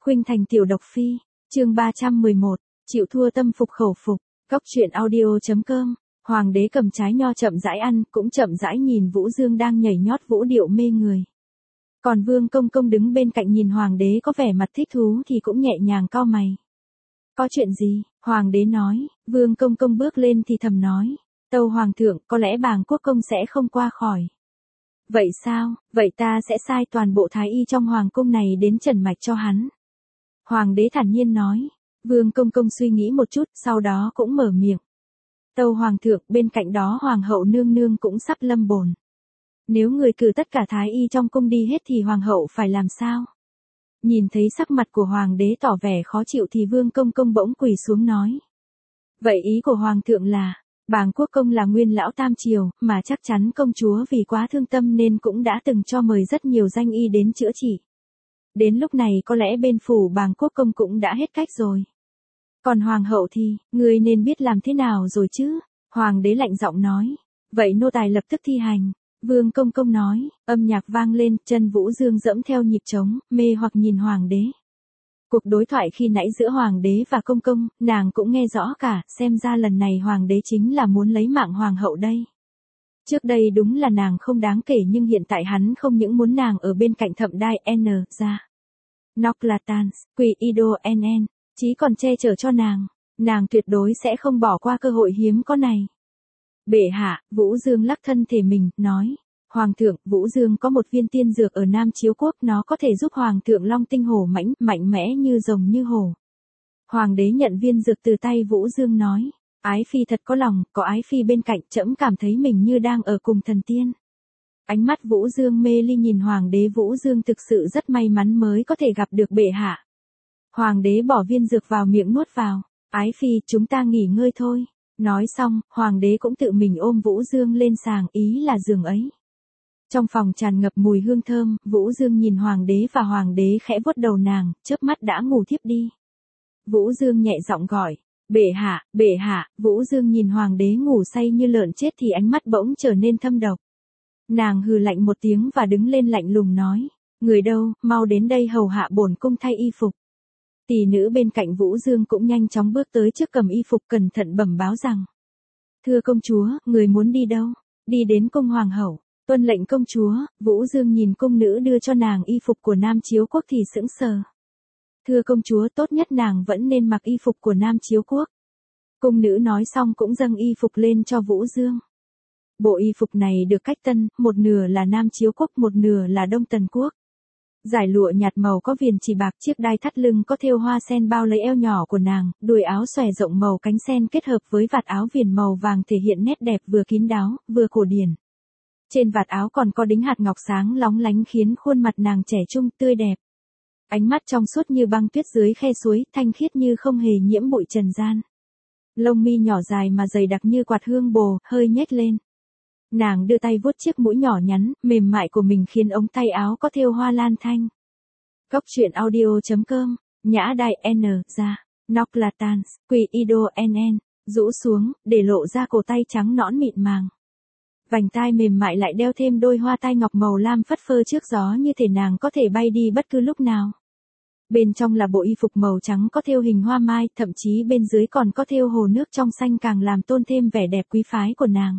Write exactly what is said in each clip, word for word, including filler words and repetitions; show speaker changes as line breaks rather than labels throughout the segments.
Khuynh Thành tiểu độc phi, chương ba trăm mười một, chịu thua tâm phục khẩu phục, Cóc truyện audio chấm com. Hoàng đế cầm trái nho chậm rãi ăn, cũng chậm rãi nhìn Vũ Dương đang nhảy nhót vũ điệu mê người. Còn Vương Công Công đứng bên cạnh nhìn Hoàng đế có vẻ mặt thích thú thì cũng nhẹ nhàng cau mày. Có chuyện gì? Hoàng đế nói. Vương Công Công bước lên thì thầm nói. Tâu Hoàng thượng, có lẽ bàng quốc công sẽ không qua khỏi. Vậy sao? Vậy ta sẽ sai toàn bộ thái y trong hoàng cung này đến trần mạch cho hắn. Hoàng đế thản nhiên nói. Vương Công Công suy nghĩ một chút, sau đó cũng mở miệng. Tâu Hoàng thượng, bên cạnh đó Hoàng hậu nương nương cũng sắp lâm bồn. Nếu người cử tất cả thái y trong cung đi hết thì Hoàng hậu phải làm sao? Nhìn thấy sắc mặt của Hoàng đế tỏ vẻ khó chịu thì Vương Công Công bỗng quỳ xuống nói. Vậy ý của Hoàng thượng là, bàng quốc công là nguyên lão tam triều, mà chắc chắn công chúa vì quá thương tâm nên cũng đã từng cho mời rất nhiều danh y đến chữa trị. Đến lúc này có lẽ bên phủ bàng quốc công cũng đã hết cách rồi. Còn Hoàng hậu thì, người nên biết làm thế nào rồi chứ? Hoàng đế lạnh giọng nói. Vậy nô tài lập tức thi hành. Vương Công Công nói, âm nhạc vang lên, chân Vũ Dương dẫm theo nhịp trống, mê hoặc nhìn Hoàng đế. Cuộc đối thoại khi nãy giữa Hoàng đế và Công Công, nàng cũng nghe rõ cả, xem ra lần này Hoàng đế chính là muốn lấy mạng Hoàng hậu đây. Trước đây đúng là nàng không đáng kể nhưng hiện tại hắn không những muốn nàng ở bên cạnh thậm đai N ra. Noclatans, Quỷ Ido N N, chí còn che chở cho nàng, nàng tuyệt đối sẽ không bỏ qua cơ hội hiếm có này. Bệ hạ, Vũ Dương lắc thân thể mình, nói. Hoàng thượng, Vũ Dương có một viên tiên dược ở Nam Chiếu Quốc, nó có thể giúp Hoàng thượng long tinh hổ mãnh, mạnh mẽ như rồng như hổ. Hoàng đế nhận viên dược từ tay Vũ Dương nói. Ái phi thật có lòng, có ái phi bên cạnh, trẫm cảm thấy mình như đang ở cùng thần tiên. Ánh mắt Vũ Dương mê ly nhìn Hoàng đế. Vũ Dương thực sự rất may mắn mới có thể gặp được bệ hạ. Hoàng đế bỏ viên dược vào miệng nuốt vào. Ái phi, chúng ta nghỉ ngơi thôi. Nói xong, Hoàng đế cũng tự mình ôm Vũ Dương lên sàng, ý là giường ấy. Trong phòng tràn ngập mùi hương thơm, Vũ Dương nhìn Hoàng đế và Hoàng đế khẽ vuốt đầu nàng, chớp mắt đã ngủ thiếp đi. Vũ Dương nhẹ giọng gọi, bệ hạ, bệ hạ. Vũ Dương nhìn Hoàng đế ngủ say như lợn chết thì ánh mắt bỗng trở nên thâm độc. Nàng hừ lạnh một tiếng và đứng lên lạnh lùng nói, người đâu, mau đến đây hầu hạ bổn cung thay y phục. Tỷ nữ bên cạnh Vũ Dương cũng nhanh chóng bước tới trước cầm y phục cẩn thận bẩm báo rằng. Thưa công chúa, người muốn đi đâu? Đi đến cung hoàng hậu. Tuân lệnh công chúa. Vũ Dương nhìn cung nữ đưa cho nàng y phục của Nam Chiếu Quốc thì sững sờ. Thưa công chúa, tốt nhất nàng vẫn nên mặc y phục của Nam Chiếu Quốc. Cung nữ nói xong cũng dâng y phục lên cho Vũ Dương. Bộ y phục này được cách tân, một nửa là Nam Chiếu Quốc, một nửa là Đông Tần Quốc. Giải lụa nhạt màu có viền chỉ bạc, chiếc đai thắt lưng có thêu hoa sen bao lấy eo nhỏ của nàng, đùi áo xòe rộng màu cánh sen kết hợp với vạt áo viền màu vàng thể hiện nét đẹp vừa kín đáo, vừa cổ điển. Trên vạt áo còn có đính hạt ngọc sáng lóng lánh khiến khuôn mặt nàng trẻ trung tươi đẹp. Ánh mắt trong suốt như băng tuyết dưới khe suối, thanh khiết như không hề nhiễm bụi trần gian. Lông mi nhỏ dài mà dày đặc như quạt hương bồ, hơi nhếch lên. Nàng đưa tay vuốt chiếc mũi nhỏ nhắn, mềm mại của mình khiến ống tay áo có thêu hoa lan thanh. Cóc truyện audio chấm com, nhã đai N ra, Noclatans, Quỷ Ido N N, rũ xuống, để lộ ra cổ tay trắng nõn mịn màng. Vành tai mềm mại lại đeo thêm đôi hoa tai ngọc màu lam phất phơ trước gió như thể nàng có thể bay đi bất cứ lúc nào. Bên trong là bộ y phục màu trắng có thêu hình hoa mai, thậm chí bên dưới còn có thêu hồ nước trong xanh càng làm tôn thêm vẻ đẹp quý phái của nàng.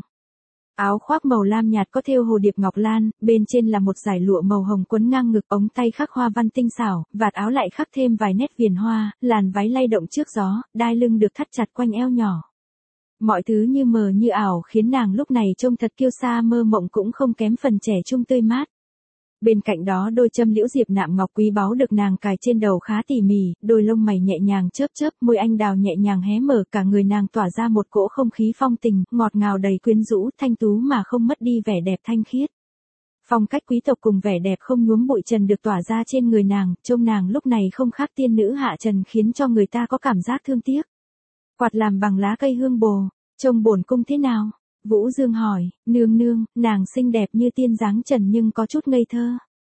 Áo khoác màu lam nhạt có thêu hồ điệp ngọc lan, bên trên là một dải lụa màu hồng quấn ngang ngực, ống tay khắc hoa văn tinh xảo, vạt áo lại khắc thêm vài nét viền hoa, làn váy lay động trước gió, đai lưng được thắt chặt quanh eo nhỏ. Mọi thứ như mờ như ảo khiến nàng lúc này trông thật kiêu sa mơ mộng cũng không kém phần trẻ trung tươi mát. Bên cạnh đó đôi châm liễu diệp nạm ngọc quý báu được nàng cài trên đầu khá tỉ mỉ, đôi lông mày nhẹ nhàng chớp chớp, môi anh đào nhẹ nhàng hé mở, cả người nàng tỏa ra một cỗ không khí phong tình, ngọt ngào đầy quyến rũ, thanh tú mà không mất đi vẻ đẹp thanh khiết. Phong cách quý tộc cùng vẻ đẹp không nhuốm bụi trần được tỏa ra trên người nàng, trông nàng lúc này không khác tiên nữ hạ trần khiến cho người ta có cảm giác thương tiếc. Quạt làm bằng lá cây hương bồ, trông bổn cung thế nào? Vũ Dương hỏi, nương nương, nàng xinh đẹp như tiên dáng trần nhưng có chút ngây thơ.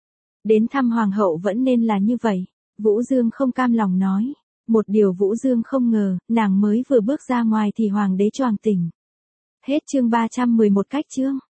Đến thăm hoàng hậu vẫn nên là như vậy. Vũ Dương không cam lòng nói. Một điều Vũ Dương không ngờ, nàng mới vừa bước ra ngoài thì hoàng đế choàng tỉnh. Hết chương ba trăm mười một cách chương.